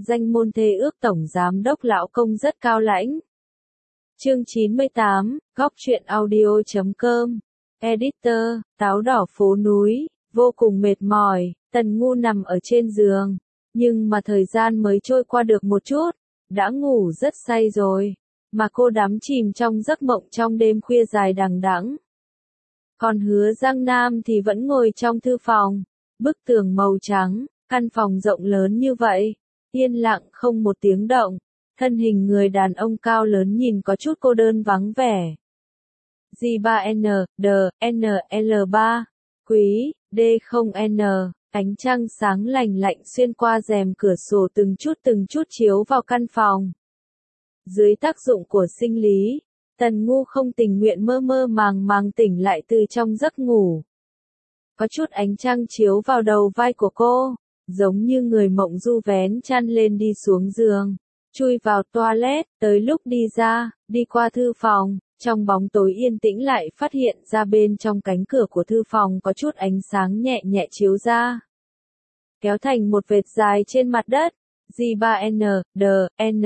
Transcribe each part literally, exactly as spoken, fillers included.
danh môn thê ước tổng giám đốc lão công rất cao lãnh. Chương chín mươi tám, góc truyện audio chấm com. Editor, táo đỏ phố núi, vô cùng mệt mỏi, Tần Ngu nằm ở trên giường, nhưng mà thời gian mới trôi qua được một chút, đã ngủ rất say rồi, mà cô đắm chìm trong giấc mộng trong đêm khuya dài đằng đẵng. Còn Hứa Giang Nam thì vẫn ngồi trong thư phòng, bức tường màu trắng, căn phòng rộng lớn như vậy, yên lặng không một tiếng động, thân hình người đàn ông cao lớn nhìn có chút cô đơn vắng vẻ. G ba N, D, N L ba, Quý, D không N, ánh trăng sáng lành lạnh xuyên qua rèm cửa sổ từng chút từng chút chiếu vào căn phòng. Dưới tác dụng của sinh lý, Tần Ngu không tình nguyện mơ mơ màng màng tỉnh lại từ trong giấc ngủ. Có chút ánh trăng chiếu vào đầu vai của cô, giống như người mộng du vén chăn lên đi xuống giường, chui vào toilet, tới lúc đi ra, đi qua thư phòng, trong bóng tối yên tĩnh lại phát hiện ra bên trong cánh cửa của thư phòng có chút ánh sáng nhẹ nhẹ chiếu ra. Kéo thành một vệt dài trên mặt đất, G ba N, D, N,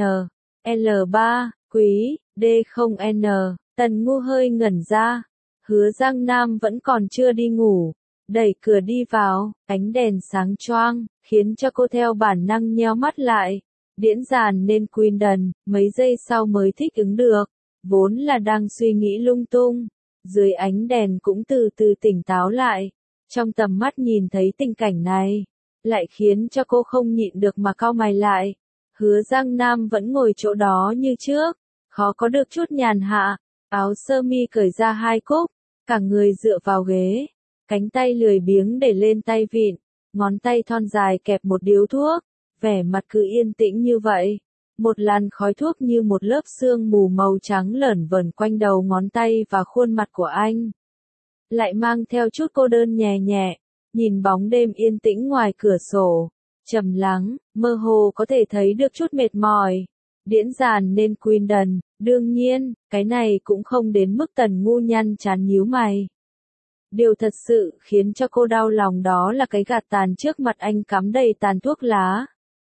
L ba, Quý, D không N, Tần Ngu hơi ngẩn ra, Hứa Giang Nam vẫn còn chưa đi ngủ, đẩy cửa đi vào, ánh đèn sáng choang, khiến cho cô theo bản năng nheo mắt lại, điễn dàn nên Queen, mấy giây sau mới thích ứng được, vốn là đang suy nghĩ lung tung, dưới ánh đèn cũng từ từ tỉnh táo lại, trong tầm mắt nhìn thấy tình cảnh này, lại khiến cho cô không nhịn được mà cau mày lại. Hứa Giang Nam vẫn ngồi chỗ đó như trước, khó có được chút nhàn hạ, áo sơ mi cởi ra hai cúc, cả người dựa vào ghế, cánh tay lười biếng để lên tay vịn, ngón tay thon dài kẹp một điếu thuốc, vẻ mặt cứ yên tĩnh như vậy. Một làn khói thuốc như một lớp sương mù màu trắng lởn vởn quanh đầu ngón tay và khuôn mặt của anh. Lại mang theo chút cô đơn nhẹ nhẹ, nhìn bóng đêm yên tĩnh ngoài cửa sổ, trầm lắng, mơ hồ có thể thấy được chút mệt mỏi. Điễn dàn nên Queen, đương nhiên, cái này cũng không đến mức Tần Ngu nhăn chán nhíu mày. Điều thật sự khiến cho cô đau lòng đó là cái gạt tàn trước mặt anh cắm đầy tàn thuốc lá.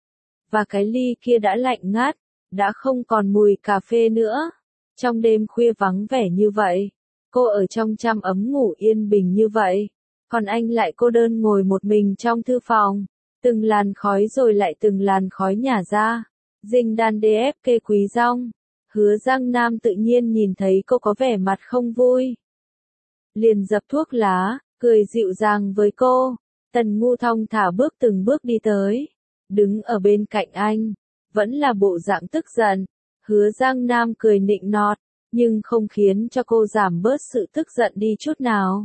Và cái ly kia đã lạnh ngắt, đã không còn mùi cà phê nữa. Trong đêm khuya vắng vẻ như vậy, cô ở trong chăn ấm ngủ yên bình như vậy, còn anh lại cô đơn ngồi một mình trong thư phòng, từng làn khói rồi lại từng làn khói nhả ra. Dinh đan đê ép kê Quý rong, Hứa Giang Nam tự nhiên nhìn thấy cô có vẻ mặt không vui, liền dập thuốc lá, cười dịu dàng với cô. Tần Ngu thong thả bước từng bước đi tới, đứng ở bên cạnh anh, vẫn là bộ dạng tức giận. Hứa Giang Nam cười nịnh nọt, nhưng không khiến cho cô giảm bớt sự tức giận đi chút nào.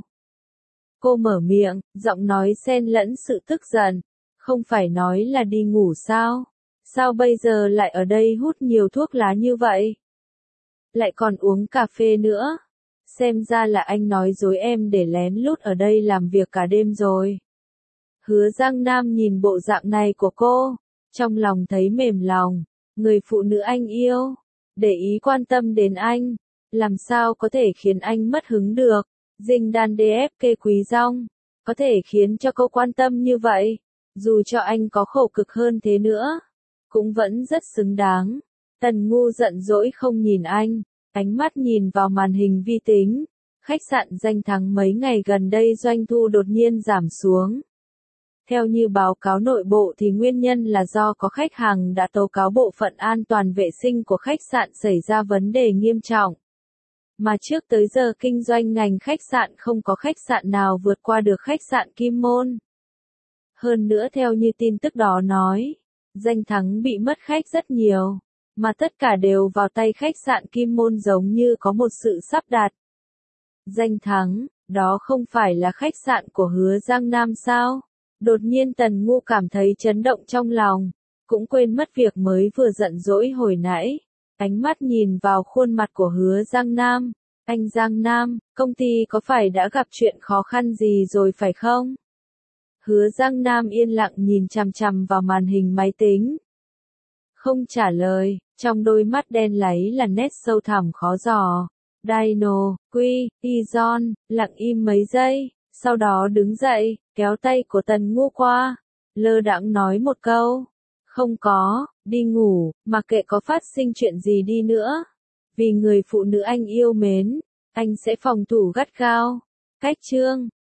Cô mở miệng, giọng nói xen lẫn sự tức giận, không phải nói là đi ngủ sao? Sao bây giờ lại ở đây hút nhiều thuốc lá như vậy? Lại còn uống cà phê nữa? Xem ra là anh nói dối em để lén lút ở đây làm việc cả đêm rồi. Hứa Giang Nam nhìn bộ dạng này của cô, trong lòng thấy mềm lòng, người phụ nữ anh yêu, để ý quan tâm đến anh, làm sao có thể khiến anh mất hứng được. Dinh đan đê ép kê Quý rong, có thể khiến cho cô quan tâm như vậy, dù cho anh có khổ cực hơn thế nữa, cũng vẫn rất xứng đáng. Tần Ngu giận dỗi không nhìn anh, ánh mắt nhìn vào màn hình vi tính, khách sạn Danh Thắng mấy ngày gần đây doanh thu đột nhiên giảm xuống. Theo như báo cáo nội bộ thì nguyên nhân là do có khách hàng đã tố cáo bộ phận an toàn vệ sinh của khách sạn xảy ra vấn đề nghiêm trọng. Mà trước tới giờ kinh doanh ngành khách sạn không có khách sạn nào vượt qua được khách sạn Kim Môn. Hơn nữa theo như tin tức đó nói, Danh Thắng bị mất khách rất nhiều, mà tất cả đều vào tay khách sạn Kim Môn giống như có một sự sắp đặt. Danh Thắng, đó không phải là khách sạn của Hứa Giang Nam sao? Đột nhiên Tần Ngu cảm thấy chấn động trong lòng, cũng quên mất việc mới vừa giận dỗi hồi nãy. Ánh mắt nhìn vào khuôn mặt của Hứa Giang Nam. Anh Giang Nam, công ty có phải đã gặp chuyện khó khăn gì rồi phải không? Hứa Giang Nam yên lặng nhìn chằm chằm vào màn hình máy tính. Không trả lời, trong đôi mắt đen láy là nét sâu thẳm khó dò. Dino, Quy, Izon, lặng im mấy giây, sau đó đứng dậy, kéo tay của Tần Ngu qua, lơ đãng nói một câu. Không có, đi ngủ, mặc kệ có phát sinh chuyện gì đi nữa. Vì người phụ nữ anh yêu mến, anh sẽ phòng thủ gắt gao. Cách chương